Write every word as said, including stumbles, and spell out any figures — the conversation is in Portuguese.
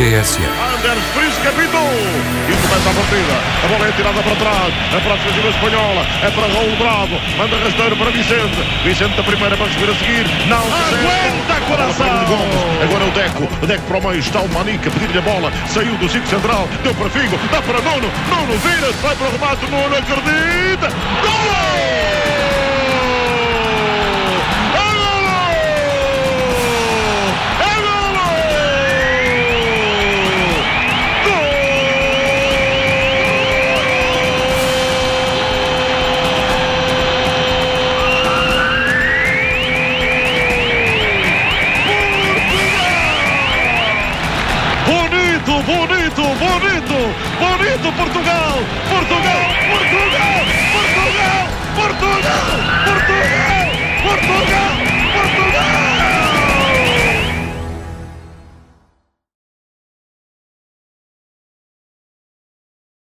T S F. Anders Friis capítulo e começa a partida. A bola é tirada para trás. É para a defesa espanhola. É para Raul Bravo. Manda rasteiro para Vicente. Vicente da primeira para subir a seguir. Não aguenta, coração. Agora o Deco. O Deco para o meio. Está o Manica a pedir-lhe a bola. Saiu do ciclo central. Deu para Figo. Dá para Nuno. Nuno vira-se. Vai para o remate. Nuno acredita. Gol! Bonito, bonito, bonito Portugal, Portugal, Portugal, Portugal, Portugal, Portugal, Portugal, Portugal.